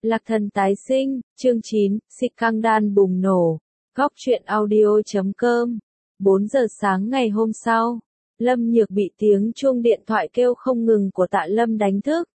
Lạc Thần tái sinh, chương 9, Scandal bùng nổ. Góc truyện audio.com. 4 giờ sáng ngày hôm sau, Lâm Nhược bị tiếng chuông điện thoại kêu không ngừng của Tạ Lâm đánh thức.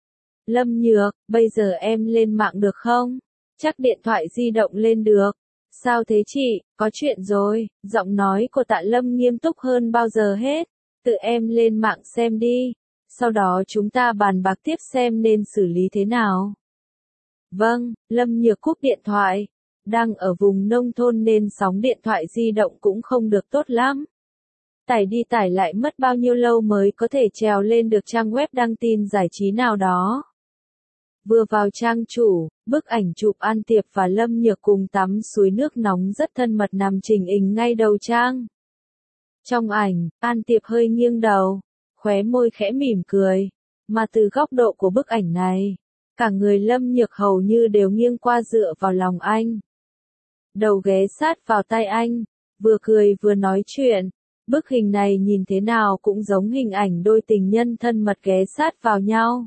Lâm Nhược, bây giờ em lên mạng được không? Chắc điện thoại di động lên được. Sao thế chị, có chuyện rồi, giọng nói của Tạ Lâm nghiêm túc hơn bao giờ hết. Tự em lên mạng xem đi, sau đó chúng ta bàn bạc tiếp xem nên xử lý thế nào. Vâng, Lâm Nhược cúp điện thoại. Đang ở vùng nông thôn nên sóng điện thoại di động cũng không được tốt lắm. Tải đi tải lại mất bao nhiêu lâu mới có thể trèo lên được trang web đăng tin giải trí nào đó. Vừa vào trang chủ, bức ảnh chụp An Tiệp và Lâm Nhược cùng tắm suối nước nóng rất thân mật nằm chỉnh hình ngay đầu trang. Trong ảnh, An Tiệp hơi nghiêng đầu, khóe môi khẽ mỉm cười, mà từ góc độ của bức ảnh này, cả người Lâm Nhược hầu như đều nghiêng qua dựa vào lòng anh. Đầu ghé sát vào tay anh, vừa cười vừa nói chuyện. Bức hình này nhìn thế nào cũng giống hình ảnh đôi tình nhân thân mật ghé sát vào nhau.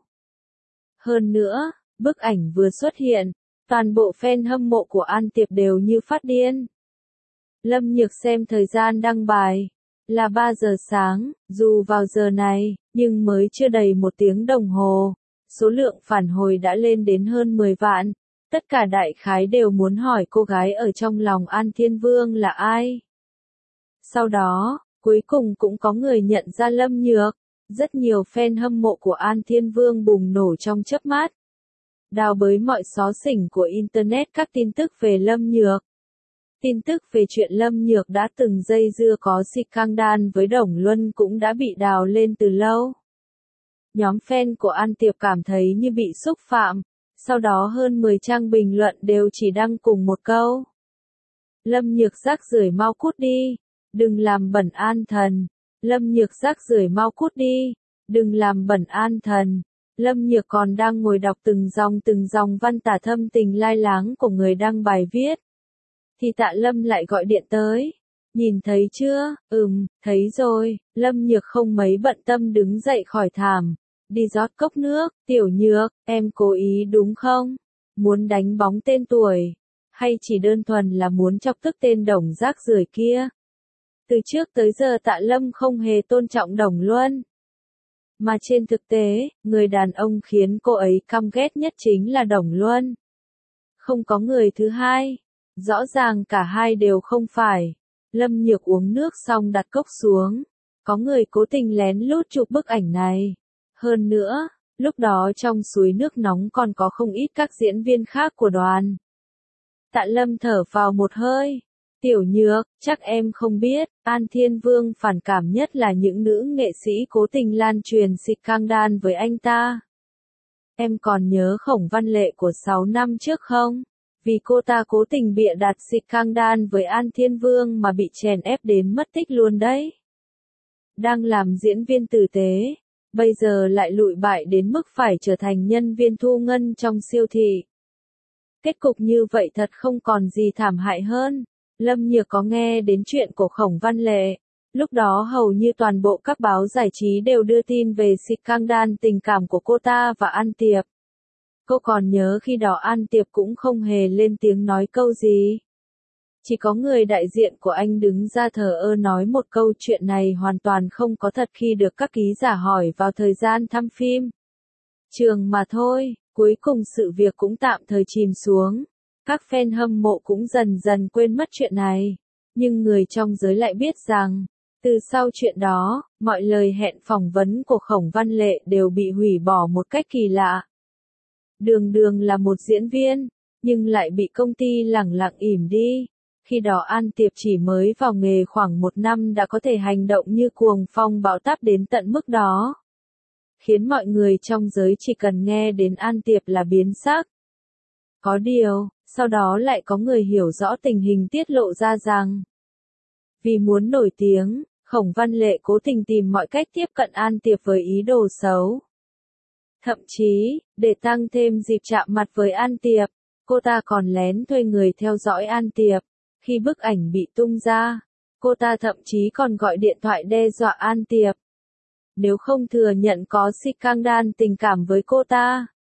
Hơn nữa, bức ảnh vừa xuất hiện, toàn bộ fan hâm mộ của An Tiệp đều như phát điên. Lâm Nhược xem thời gian đăng bài, là 3 giờ sáng, dù vào giờ này, nhưng mới chưa đầy 1 tiếng đồng hồ. Số lượng phản hồi đã lên đến hơn 10 vạn, tất cả đại khái đều muốn hỏi cô gái ở trong lòng An Thiên Vương là ai. Sau đó, cuối cùng cũng có người nhận ra Lâm Nhược, rất nhiều fan hâm mộ của An Thiên Vương bùng nổ trong chớp mắt. Đào bới mọi xó xỉnh của Internet các tin tức về Lâm Nhược. Tin tức về chuyện Lâm Nhược đã từng dây dưa có scandal với Đồng Luân cũng đã bị đào lên từ lâu. Nhóm fan của An Tiệp cảm thấy như bị xúc phạm, sau đó hơn 10 trang bình luận đều chỉ đăng cùng một câu. Lâm Nhược rác rưởi mau cút đi, đừng làm bẩn An Thần. Lâm Nhược rác rưởi mau cút đi, đừng làm bẩn An Thần. Lâm Nhược còn đang ngồi đọc từng dòng văn tả thâm tình lai láng của người đăng bài viết. Thì Tạ Lâm lại gọi điện tới. Nhìn thấy chưa? Thấy rồi. Lâm Nhược không mấy bận tâm đứng dậy khỏi thảm. Đi rót cốc nước. Tiểu Nhược, em cố ý đúng không? Muốn đánh bóng tên tuổi? Hay chỉ đơn thuần là muốn chọc tức tên Đồng rác rưởi kia? Từ trước tới giờ Tạ Lâm không hề tôn trọng Đồng Luân. Mà trên thực tế, người đàn ông khiến cô ấy căm ghét nhất chính là Đồng Luân. Không có người thứ hai. Rõ ràng cả hai đều không phải. Lâm Nhược uống nước xong đặt cốc xuống. Có người cố tình lén lút chụp bức ảnh này. Hơn nữa, lúc đó trong suối nước nóng còn có không ít các diễn viên khác của đoàn. Tạ Lâm thở vào một hơi. Tiểu Nhược, chắc em không biết, An Thiên Vương phản cảm nhất là những nữ nghệ sĩ cố tình lan truyền scandal với anh ta. Em còn nhớ Khổng Văn Lệ của 6 năm trước không? Vì cô ta cố tình bịa đặt scandal với An Thiên Vương mà bị chèn ép đến mất tích luôn đấy. Đang làm diễn viên tử tế, bây giờ lại lụi bại đến mức phải trở thành nhân viên thu ngân trong siêu thị. Kết cục như vậy thật không còn gì thảm hại hơn. Lâm Nhược có nghe đến chuyện của Khổng Văn Lệ. Lúc đó hầu như toàn bộ các báo giải trí đều đưa tin về scandal tình cảm của cô ta và An Tiệp. Cô còn nhớ khi đó An Tiệp cũng không hề lên tiếng nói câu gì. Chỉ có người đại diện của anh đứng ra thờ ơ nói một câu chuyện này hoàn toàn không có thật khi được các ký giả hỏi vào thời gian thăm phim trường mà thôi. Cuối cùng sự việc cũng tạm thời chìm xuống. Các fan hâm mộ cũng dần dần quên mất chuyện này. Nhưng người trong giới lại biết rằng, từ sau chuyện đó, mọi lời hẹn phỏng vấn của Khổng Văn Lệ đều bị hủy bỏ một cách kỳ lạ. Đường đường là một diễn viên, nhưng lại bị công ty lẳng lặng ỉm đi. Khi đó An Tiệp chỉ mới vào nghề khoảng 1 năm đã có thể hành động như cuồng phong bão táp đến tận mức đó. Khiến mọi người trong giới chỉ cần nghe đến An Tiệp là biến sắc. Có điều, sau đó lại có người hiểu rõ tình hình tiết lộ ra rằng, vì muốn nổi tiếng, Khổng Văn Lệ cố tình tìm mọi cách tiếp cận An Tiệp với ý đồ xấu. Thậm chí, để tăng thêm dịp chạm mặt với An Tiệp, cô ta còn lén thuê người theo dõi An Tiệp. Khi bức ảnh bị tung ra, cô ta thậm chí còn gọi điện thoại đe dọa An Tiệp. Nếu không thừa nhận có scandal tình cảm với cô ta,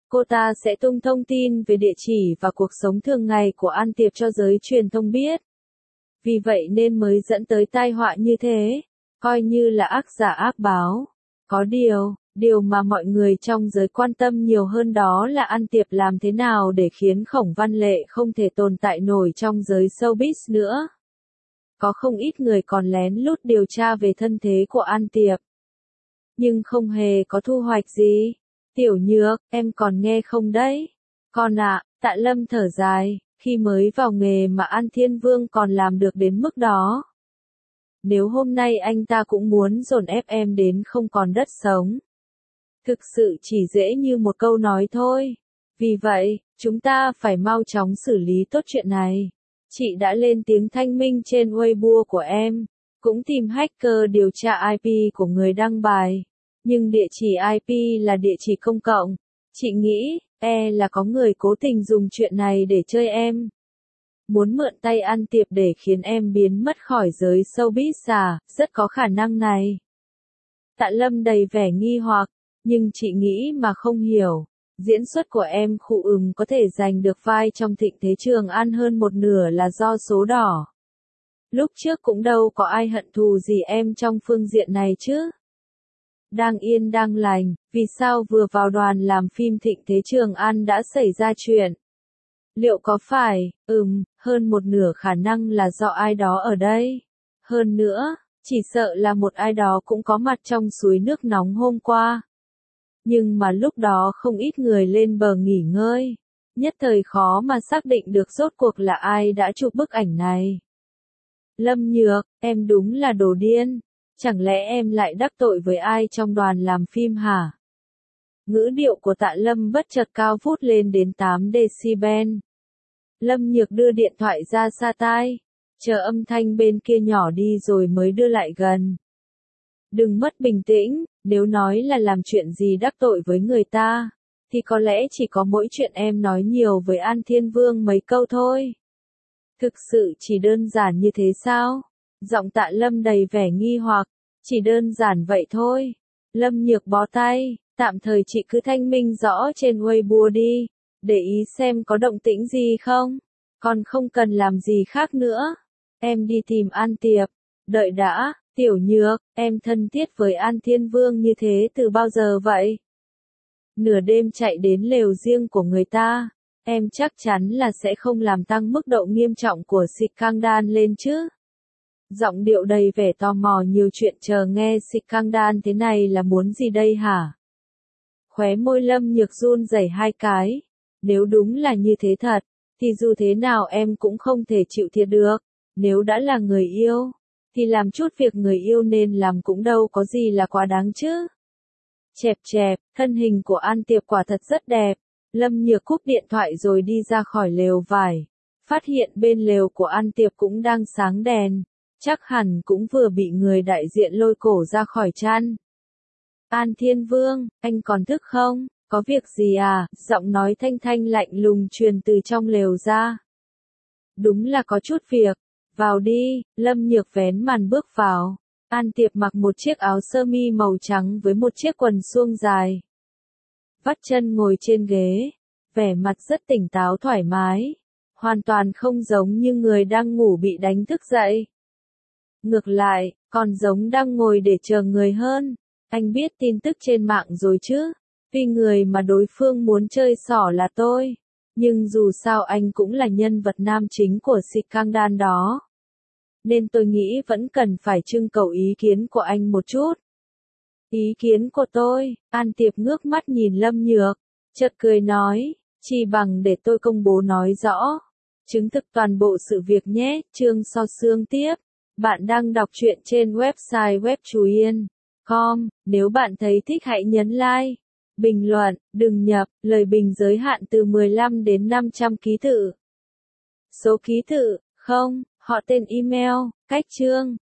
cô ta sẽ tung thông tin về địa chỉ và cuộc sống thường ngày của An Tiệp cho giới truyền thông biết. Vì vậy nên mới dẫn tới tai họa như thế, coi như là ác giả ác báo. Có điều mà mọi người trong giới quan tâm nhiều hơn đó là An Tiệp làm thế nào để khiến Khổng Văn Lệ không thể tồn tại nổi trong giới showbiz nữa. Có không ít người còn lén lút điều tra về thân thế của An Tiệp. Nhưng không hề có thu hoạch gì. Tiểu Nhược, em còn nghe không đấy? Con ạ, Tạ Lâm thở dài, khi mới vào nghề mà An Thiên Vương còn làm được đến mức đó. Nếu hôm nay anh ta cũng muốn dồn ép em đến không còn đất sống. Thực sự chỉ dễ như một câu nói thôi. Vì vậy, chúng ta phải mau chóng xử lý tốt chuyện này. Chị đã lên tiếng thanh minh trên Weibo của em, cũng tìm hacker điều tra IP của người đăng bài. Nhưng địa chỉ IP là địa chỉ công cộng. Chị nghĩ, là có người cố tình dùng chuyện này để chơi em. Muốn mượn tay An Tiệp để khiến em biến mất khỏi giới showbiz à, rất có khả năng này. Tạ Lâm đầy vẻ nghi hoặc, nhưng chị nghĩ mà không hiểu. Diễn xuất của em có thể giành được vai trong Thịnh Thế Trường An hơn một nửa là do số đỏ. Lúc trước cũng đâu có ai hận thù gì em trong phương diện này chứ. Đang yên đang lành, vì sao vừa vào đoàn làm phim Thịnh Thế Trường An đã xảy ra chuyện? Liệu có phải, hơn một nửa khả năng là do ai đó ở đây? Hơn nữa, chỉ sợ là một ai đó cũng có mặt trong suối nước nóng hôm qua. Nhưng mà lúc đó không ít người lên bờ nghỉ ngơi. Nhất thời khó mà xác định được rốt cuộc là ai đã chụp bức ảnh này. Lâm Nhược, em đúng là đồ điên. Chẳng lẽ em lại đắc tội với ai trong đoàn làm phim hả? Ngữ điệu của Tạ Lâm bất chợt cao vút lên đến 8 decibel. Lâm Nhược đưa điện thoại ra xa tai, chờ âm thanh bên kia nhỏ đi rồi mới đưa lại gần. Đừng mất bình tĩnh, nếu nói là làm chuyện gì đắc tội với người ta, thì có lẽ chỉ có mỗi chuyện em nói nhiều với An Thiên Vương mấy câu thôi. Thực sự chỉ đơn giản như thế sao? Giọng Tạ Lâm đầy vẻ nghi hoặc, chỉ đơn giản vậy thôi. Lâm Nhược bó tay, tạm thời chị cứ thanh minh rõ trên Weibo đi, để ý xem có động tĩnh gì không. Còn không cần làm gì khác nữa. Em đi tìm An Tiệp. Đợi đã, Tiểu Nhược, em thân thiết với An Thiên Vương như thế từ bao giờ vậy? Nửa đêm chạy đến lều riêng của người ta, em chắc chắn là sẽ không làm tăng mức độ nghiêm trọng của scandal lên chứ. Giọng điệu đầy vẻ tò mò nhiều chuyện chờ nghe scandal thế này là muốn gì đây hả? Khóe môi Lâm Nhược run rẩy hai cái. Nếu đúng là như thế thật, thì dù thế nào em cũng không thể chịu thiệt được. Nếu đã là người yêu, thì làm chút việc người yêu nên làm cũng đâu có gì là quá đáng chứ. Chẹp chẹp, thân hình của An Tiệp quả thật rất đẹp. Lâm Nhược cúp điện thoại rồi đi ra khỏi lều vải. Phát hiện bên lều của An Tiệp cũng đang sáng đèn. Chắc hẳn cũng vừa bị người đại diện lôi cổ ra khỏi chăn. An Thiên Vương, anh còn thức không? Có việc gì à? Giọng nói thanh thanh lạnh lùng truyền từ trong lều ra. Đúng là có chút việc. Vào đi, Lâm Nhược vén màn bước vào. An Tiệp mặc một chiếc áo sơ mi màu trắng với một chiếc quần suông dài. Vắt chân ngồi trên ghế, vẻ mặt rất tỉnh táo thoải mái. Hoàn toàn không giống như người đang ngủ bị đánh thức dậy. Ngược lại, còn giống đang ngồi để chờ người hơn. Anh biết tin tức trên mạng rồi chứ? Tuy người mà đối phương muốn chơi xỏ là tôi. Nhưng dù sao anh cũng là nhân vật nam chính của scandal đó. Nên tôi nghĩ vẫn cần phải trưng cầu ý kiến của anh một chút. Ý kiến của tôi, An Tiệp ngước mắt nhìn Lâm Nhược, chợt cười nói, chỉ bằng để tôi công bố nói rõ. Chứng thực toàn bộ sự việc nhé, chương so xương tiếp. Bạn đang đọc truyện trên website webchuyen.com, nếu bạn thấy thích hãy nhấn like, bình luận, đừng nhập, lời bình giới hạn từ 15 đến 500 ký tự. Số ký tự, không, họ tên email, cách chương.